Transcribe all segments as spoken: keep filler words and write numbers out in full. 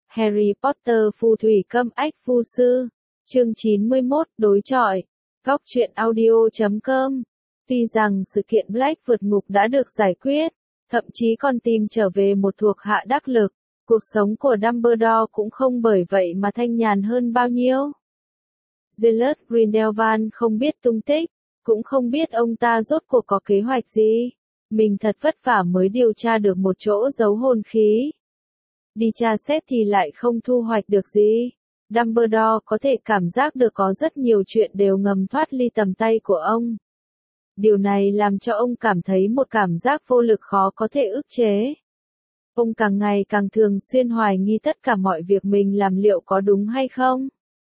Harry Potter phù thủy câm ách phu sư. Chương chín mươi mốt, đối chọi. Góc truyện audio chấm com. Tuy rằng sự kiện Black vượt ngục đã được giải quyết, thậm chí còn tìm trở về một thuộc hạ đắc lực, cuộc sống của Dumbledore cũng không bởi vậy mà thanh nhàn hơn bao nhiêu. Gellert Grindelwald không biết tung tích, cũng không biết ông ta rốt cuộc có kế hoạch gì. Mình thật vất vả mới điều tra được một chỗ giấu hồn khí. Đi tra xét thì lại không thu hoạch được gì. Dumbledore có thể cảm giác được có rất nhiều chuyện đều ngầm thoát ly tầm tay của ông. Điều này làm cho ông cảm thấy một cảm giác vô lực khó có thể ức chế. Ông càng ngày càng thường xuyên hoài nghi tất cả mọi việc mình làm liệu có đúng hay không?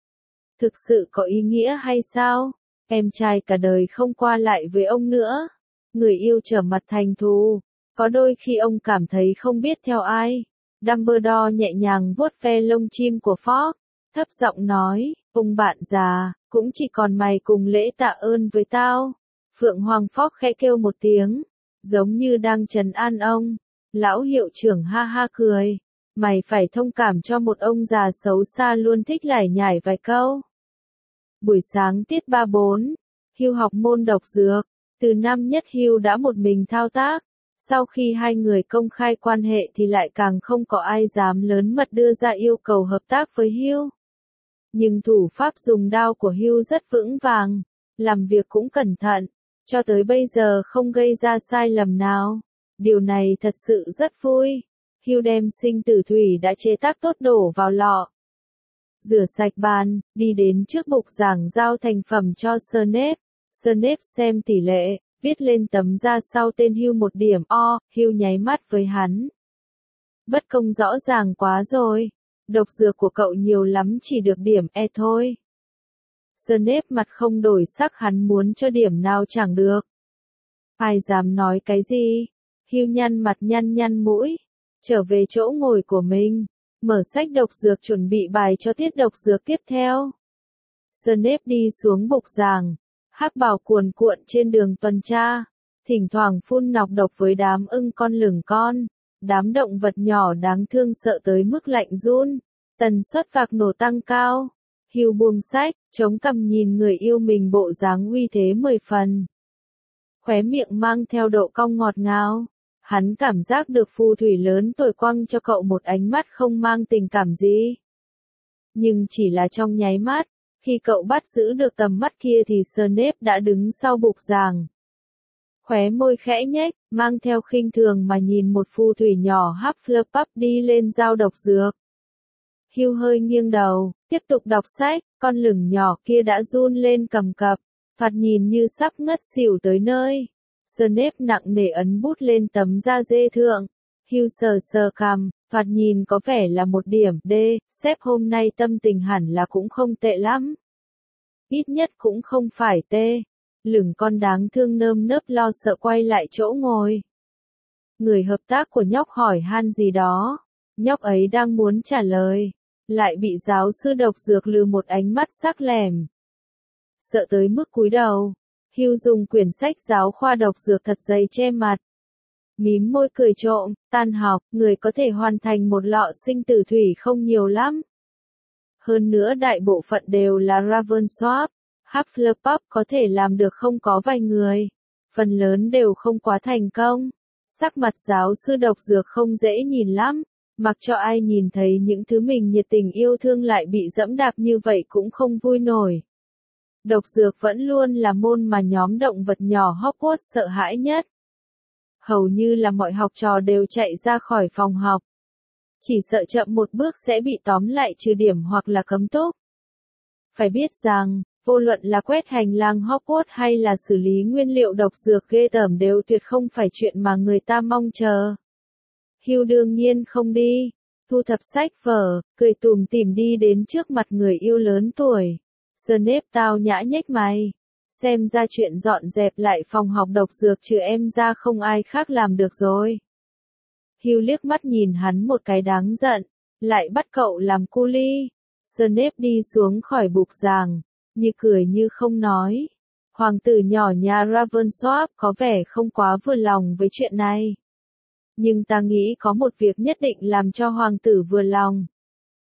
Thực sự có ý nghĩa hay sao? Em trai cả đời không qua lại với ông nữa. Người yêu trở mặt thành thù. Có đôi khi ông cảm thấy không biết theo ai. Dumbledore nhẹ nhàng vuốt ve lông chim của Fogg, thấp giọng nói, ông bạn già, cũng chỉ còn mày cùng lễ tạ ơn với tao. Phượng Hoàng Fogg khẽ kêu một tiếng, giống như đang trấn an ông. Lão hiệu trưởng ha ha cười, mày phải thông cảm cho một ông già xấu xa luôn thích lải nhải vài câu. Buổi sáng tiết ba bốn, Hugh học môn độc dược, từ năm nhất Hugh đã một mình thao tác. Sau khi hai người công khai quan hệ thì lại càng không có ai dám lớn mật đưa ra yêu cầu hợp tác với Hugh. Nhưng thủ pháp dùng đao của Hugh rất vững vàng, làm việc cũng cẩn thận, cho tới bây giờ không gây ra sai lầm nào. Điều này thật sự rất vui. Hugh đem sinh tử thủy đã chế tác tốt đổ vào lọ. Rửa sạch bàn, đi đến trước bục giảng giao thành phẩm cho Snape. Snape xem tỷ lệ, viết lên tấm da sau tên Hugh một điểm O, Hugh nháy mắt với hắn. Bất công rõ ràng quá rồi. Độc dược của cậu nhiều lắm chỉ được điểm E thôi. Snape mặt không đổi sắc, hắn muốn cho điểm nào chẳng được. Ai dám nói cái gì? Hugh nhăn mặt nhăn nhăn mũi, trở về chỗ ngồi của mình, mở sách độc dược chuẩn bị bài cho tiết độc dược tiếp theo. Snape đi xuống bục giảng, hắc bào cuồn cuộn trên đường tuần tra, thỉnh thoảng phun nọc độc với đám ưng con lửng con, đám động vật nhỏ đáng thương sợ tới mức lạnh run, tần suất vạc nổ tăng cao. Hugh buông sách, chống cằm nhìn người yêu mình bộ dáng uy thế mười phần. Khóe miệng mang theo độ cong ngọt ngào. Hắn cảm giác được phù thủy lớn tuổi quăng cho cậu một ánh mắt không mang tình cảm gì. Nhưng chỉ là trong nháy mắt, khi cậu bắt giữ được tầm mắt kia thì Snape đã đứng sau bục giảng. Khóe môi khẽ nhếch, mang theo khinh thường mà nhìn một phù thủy nhỏ Hufflepuff đi lên giao độc dược. Hugh hơi nghiêng đầu, tiếp tục đọc sách, con lửng nhỏ kia đã run lên cầm cập, thoạt nhìn như sắp ngất xỉu tới nơi. Snape nặng nề ấn bút lên tấm da dê thượng. Hugh sờ sờ cằm, thoạt nhìn có vẻ là một điểm D, sếp hôm nay tâm tình hẳn là cũng không tệ lắm. Ít nhất cũng không phải T. Lửng con đáng thương nơm nớp lo sợ quay lại chỗ ngồi. Người hợp tác của nhóc hỏi han gì đó. Nhóc ấy đang muốn trả lời, lại bị giáo sư độc dược lừa một ánh mắt sắc lẻm. Sợ tới mức cúi đầu. Hugh dùng quyển sách giáo khoa độc dược thật dày che mặt. Mím môi cười trộm, tan học, người có thể hoàn thành một lọ sinh tử thủy không nhiều lắm. Hơn nữa đại bộ phận đều là Ravensworth, Hufflepuff có thể làm được không có vài người. Phần lớn đều không quá thành công. Sắc mặt giáo sư độc dược không dễ nhìn lắm, mặc cho ai nhìn thấy những thứ mình nhiệt tình yêu thương lại bị dẫm đạp như vậy cũng không vui nổi. Độc dược vẫn luôn là môn mà nhóm động vật nhỏ Hogwarts sợ hãi nhất. Hầu như là mọi học trò đều chạy ra khỏi phòng học. Chỉ sợ chậm một bước sẽ bị tóm lại trừ điểm hoặc là cấm túc. Phải biết rằng, vô luận là quét hành lang Hogwarts hay là xử lý nguyên liệu độc dược ghê tởm đều tuyệt không phải chuyện mà người ta mong chờ. Hugh đương nhiên không đi, thu thập sách vở, cười tủm tỉm đi đến trước mặt người yêu lớn tuổi. Snape tao nhã nhếch mày. Xem ra chuyện dọn dẹp lại phòng học độc dược trừ em ra không ai khác làm được rồi. Hugh liếc mắt nhìn hắn một cái đáng giận, lại bắt cậu làm cu li. Snape đi xuống khỏi bục giảng, như cười như không nói. Hoàng tử nhỏ nhà Ravensworth có vẻ không quá vừa lòng với chuyện này. Nhưng ta nghĩ có một việc nhất định làm cho hoàng tử vừa lòng.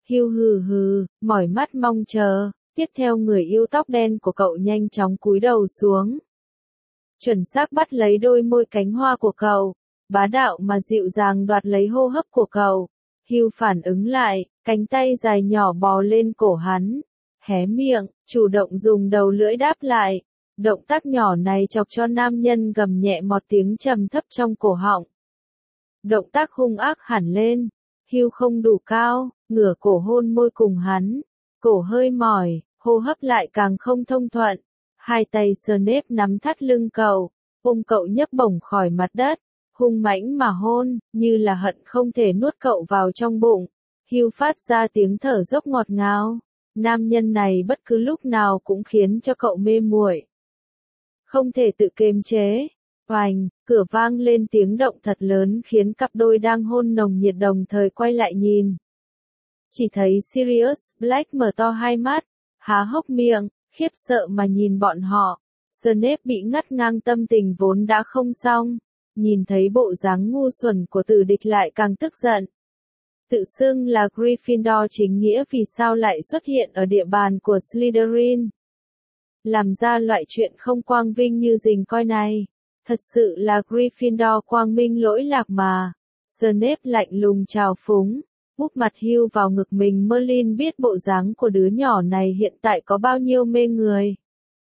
Hugh hừ hừ, mỏi mắt mong chờ. Tiếp theo người yêu tóc đen của cậu nhanh chóng cúi đầu xuống. Chuẩn xác bắt lấy đôi môi cánh hoa của cậu. Bá đạo mà dịu dàng đoạt lấy hô hấp của cậu. Hugh phản ứng lại, cánh tay dài nhỏ bò lên cổ hắn. Hé miệng, chủ động dùng đầu lưỡi đáp lại. Động tác nhỏ này chọc cho nam nhân gầm nhẹ một tiếng trầm thấp trong cổ họng. Động tác hung ác hẳn lên. Hugh không đủ cao, ngửa cổ hôn môi cùng hắn. Cổ hơi mỏi, hô hấp lại càng không thông thuận. Hai tay Snape nắm thắt lưng cậu, ôm cậu nhấc bổng khỏi mặt đất, hung mãnh mà hôn, như là hận không thể nuốt cậu vào trong bụng. Hugh phát ra tiếng thở dốc ngọt ngào. Nam nhân này bất cứ lúc nào cũng khiến cho cậu mê muội. Không thể tự kiềm chế. Oành, cửa vang lên tiếng động thật lớn khiến cặp đôi đang hôn nồng nhiệt đồng thời quay lại nhìn. Chỉ thấy Sirius Black mở to hai mắt, há hốc miệng, khiếp sợ mà nhìn bọn họ. Snape bị ngắt ngang tâm tình vốn đã không xong, nhìn thấy bộ dáng ngu xuẩn của tử địch lại càng tức giận. Tự xưng là Gryffindor chính nghĩa vì sao lại xuất hiện ở địa bàn của Slytherin. Làm ra loại chuyện không quang vinh như rình coi này. Thật sự là Gryffindor quang minh lỗi lạc mà. Snape lạnh lùng trào phúng, úp mặt Hugh vào ngực mình. Merlin biết bộ dáng của đứa nhỏ này hiện tại có bao nhiêu mê người.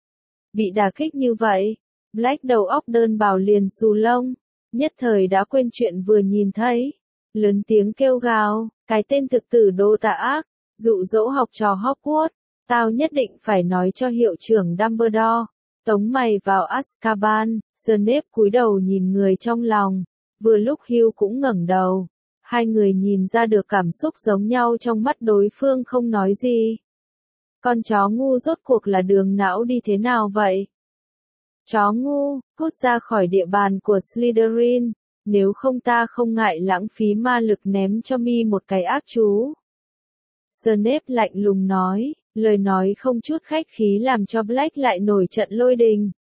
Bị đả kích như vậy, Black đầu óc đơn bào liền xù lông, nhất thời đã quên chuyện vừa nhìn thấy. Lớn tiếng kêu gào, cái tên thực tử đô tà ác, dụ dỗ học trò Hogwarts, tao nhất định phải nói cho hiệu trưởng Dumbledore, tống mày vào Azkaban. Snape cúi đầu nhìn người trong lòng, vừa lúc Hugh cũng ngẩng đầu. Hai người nhìn ra được cảm xúc giống nhau trong mắt đối phương không nói gì. Con chó ngu rốt cuộc là đường não đi thế nào vậy? Chó ngu, cút ra khỏi địa bàn của Slytherin, nếu không ta không ngại lãng phí ma lực ném cho mi một cái ác chú. Snape lạnh lùng nói, lời nói không chút khách khí làm cho Black lại nổi trận lôi đình.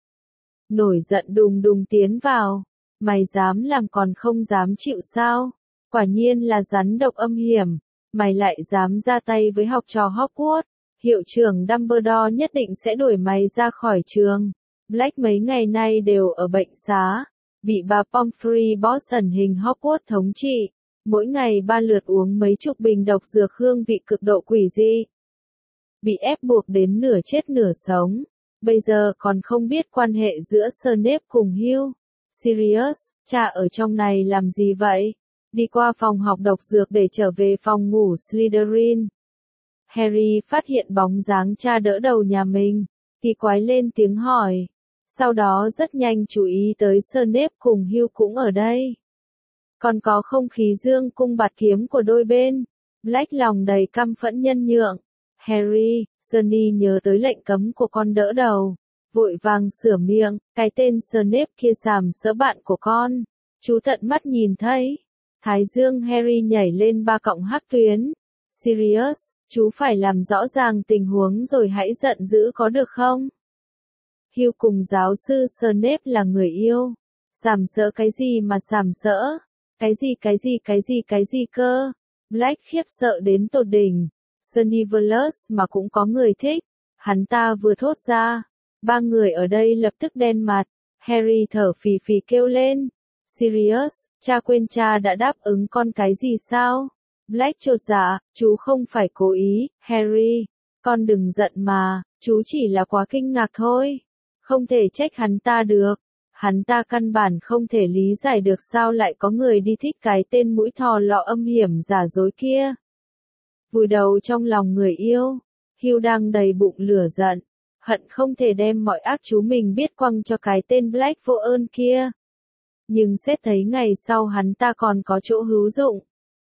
Nổi giận đùng đùng tiến vào, mày dám làm còn không dám chịu sao? Quả nhiên là rắn độc âm hiểm, mày lại dám ra tay với học trò Hogwarts, hiệu trưởng Dumbledore nhất định sẽ đuổi mày ra khỏi trường. Black mấy ngày nay đều ở bệnh xá, bị bà Pomfrey Boss ẩn hình Hogwarts thống trị, mỗi ngày ba lượt uống mấy chục bình độc dược hương vị cực độ quỷ dị. Bị ép buộc đến nửa chết nửa sống, bây giờ còn không biết quan hệ giữa Snape cùng Hugh. Sirius, cha ở trong này làm gì vậy? Đi qua phòng học độc dược để trở về phòng ngủ Slytherin. Harry phát hiện bóng dáng cha đỡ đầu nhà mình, kỳ quái lên tiếng hỏi. Sau đó rất nhanh chú ý tới Snape cùng Hugh cũng ở đây. Còn có không khí dương cung bạt kiếm của đôi bên. Black lòng đầy căm phẫn nhân nhượng. Harry, Sunny nhớ tới lệnh cấm của con đỡ đầu. Vội vàng sửa miệng, cái tên Snape kia sàm sỡ bạn của con. Chú tận mắt nhìn thấy. Thái dương Harry nhảy lên ba cọng hắc tuyến. Sirius, chú phải làm rõ ràng tình huống rồi hãy giận dữ có được không? Hugh cùng giáo sư Snape là người yêu. Sàm sỡ cái gì mà sàm sỡ? Cái gì cái gì cái gì cái gì cơ? Black khiếp sợ đến tột đỉnh. Snivelus mà cũng có người thích. Hắn ta vừa thốt ra. Ba người ở đây lập tức đen mặt. Harry thở phì phì kêu lên. Sirius, cha quên cha đã đáp ứng con cái gì sao? Black chột dạ, chú không phải cố ý. Harry, con đừng giận mà, chú chỉ là quá kinh ngạc thôi. Không thể trách hắn ta được. Hắn ta căn bản không thể lý giải được sao lại có người đi thích cái tên mũi thò lọ âm hiểm giả dối kia. Vùi đầu trong lòng người yêu, Hugh đang đầy bụng lửa giận, hận không thể đem mọi ác chú mình biết quăng cho cái tên Black vô ơn kia. Nhưng xét thấy ngày sau hắn ta còn có chỗ hữu dụng.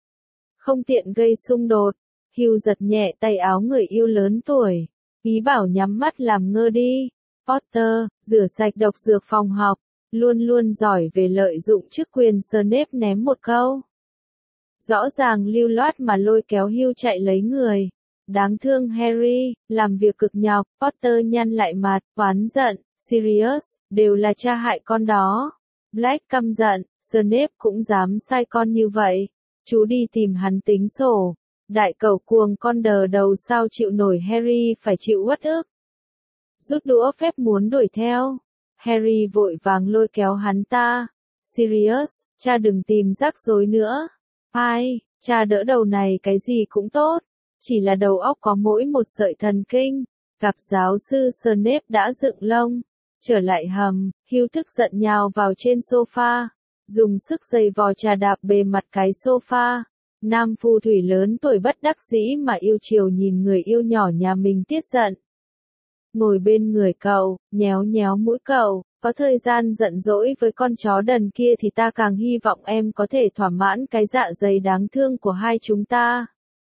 Không tiện gây xung đột, Hugh giật nhẹ tay áo người yêu lớn tuổi, ý bảo nhắm mắt làm ngơ đi. Potter, rửa sạch độc dược phòng học, luôn luôn giỏi về lợi dụng chức quyền. Snape ném một câu. Rõ ràng lưu loát mà lôi kéo Hugh chạy lấy người. Đáng thương Harry, làm việc cực nhọc. Potter nhăn lại mặt, oán giận. Sirius, đều là cha hại con đó. Black căm giận, Snape cũng dám sai con như vậy. Chú đi tìm hắn tính sổ. Đại cẩu cuồng con đờ đầu sao chịu nổi Harry phải chịu uất ức. Rút đũa phép muốn đuổi theo. Harry vội vàng lôi kéo hắn ta. Sirius, cha đừng tìm rắc rối nữa. Ai, cha đỡ đầu này cái gì cũng tốt. Chỉ là đầu óc có mỗi một sợi thần kinh. Gặp giáo sư Snape đã dựng lông. Trở lại hầm, Hugh tức giận nhào vào trên sofa. Dùng sức giày vò trà đạp bề mặt cái sofa. Nam phù thủy lớn tuổi bất đắc dĩ mà yêu chiều nhìn người yêu nhỏ nhà mình tiết giận. Ngồi bên người cậu, nhéo nhéo mũi cậu, có thời gian giận dỗi với con chó đần kia thì ta càng hy vọng em có thể thỏa mãn cái dạ dày đáng thương của hai chúng ta.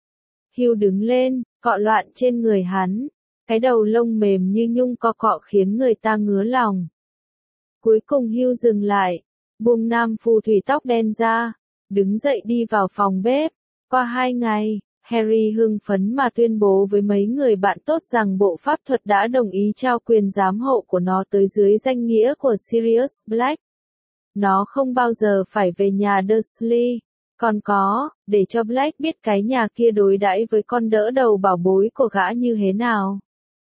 Hugh đứng lên, cọ loạn trên người hắn, cái đầu lông mềm như nhung co cọ khiến người ta ngứa lòng. Cuối cùng Hugh dừng lại, buông nam phù thủy tóc đen ra, đứng dậy đi vào phòng bếp. Qua hai ngày, Harry hưng phấn mà tuyên bố với mấy người bạn tốt rằng bộ pháp thuật đã đồng ý trao quyền giám hộ của nó tới dưới danh nghĩa của Sirius Black. Nó không bao giờ phải về nhà Dursley, còn có, để cho Black biết cái nhà kia đối đãi với con đỡ đầu bảo bối của gã như thế nào.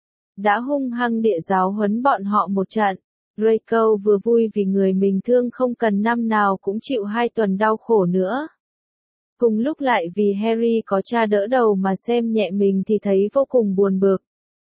Đã hung hăng địa giáo huấn bọn họ một trận. Draco vừa vui vì người mình thương không cần năm nào cũng chịu hai tuần đau khổ nữa. Cùng lúc lại vì Harry có cha đỡ đầu mà xem nhẹ mình thì thấy vô cùng buồn bực.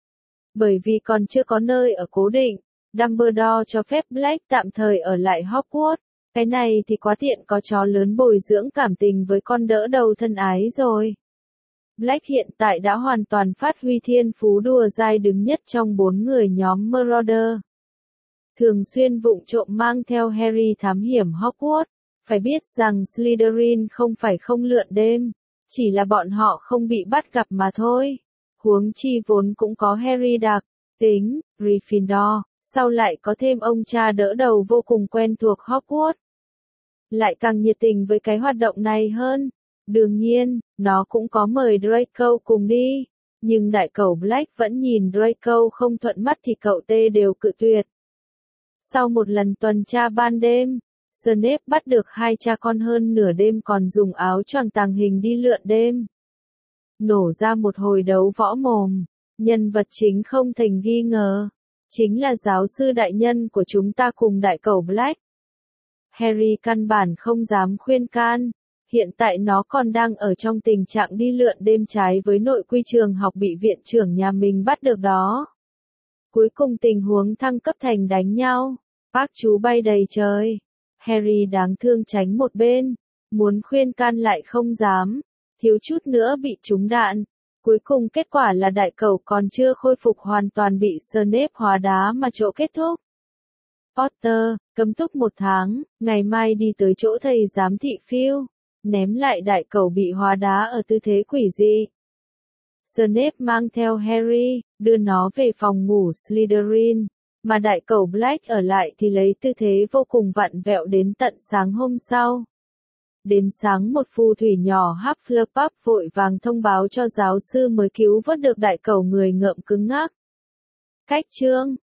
Bởi vì còn chưa có nơi ở cố định, Dumbledore cho phép Black tạm thời ở lại Hogwarts. Cái này thì quá tiện, có chó lớn bồi dưỡng cảm tình với con đỡ đầu thân ái rồi. Black hiện tại đã hoàn toàn phát huy thiên phú đùa dai đứng nhất trong bốn người nhóm Marauder. Thường xuyên vụng trộm mang theo Harry thám hiểm Hogwarts. Phải biết rằng Slytherin không phải không lượn đêm, chỉ là bọn họ không bị bắt gặp mà thôi. Huống chi vốn cũng có Harry đặc tính, Gryffindor, sau lại có thêm ông cha đỡ đầu vô cùng quen thuộc Hogwarts. Lại càng nhiệt tình với cái hoạt động này hơn. Đương nhiên, nó cũng có mời Draco cùng đi, nhưng đại cẩu Black vẫn nhìn Draco không thuận mắt thì cậu tê đều cự tuyệt. Sau một lần tuần tra ban đêm, Snape bắt được hai cha con hơn nửa đêm còn dùng áo choàng tàng hình đi lượn đêm. Nổ ra một hồi đấu võ mồm, nhân vật chính không thành nghi ngờ, chính là giáo sư đại nhân của chúng ta cùng đại cẩu Black. Harry căn bản không dám khuyên can, hiện tại nó còn đang ở trong tình trạng đi lượn đêm trái với nội quy trường học bị viện trưởng nhà mình bắt được đó. Cuối cùng tình huống thăng cấp thành đánh nhau, bác chú bay đầy trời. Harry đáng thương tránh một bên, muốn khuyên can lại không dám, thiếu chút nữa bị trúng đạn. Cuối cùng kết quả là đại cẩu còn chưa khôi phục hoàn toàn bị Snape hóa đá mà chỗ kết thúc. Potter, cấm túc một tháng, ngày mai đi tới chỗ thầy giám thị Phil, ném lại đại cẩu bị hóa đá ở tư thế quỷ dị. Snape mang theo Harry, đưa nó về phòng ngủ Slytherin. Mà đại cẩu Black ở lại thì lấy tư thế vô cùng vặn vẹo đến tận sáng hôm sau. Đến sáng một phù thủy nhỏ Hufflepuff vội vàng thông báo cho giáo sư mới cứu vớt được đại cẩu người ngợm cứng ngắc. Cách chương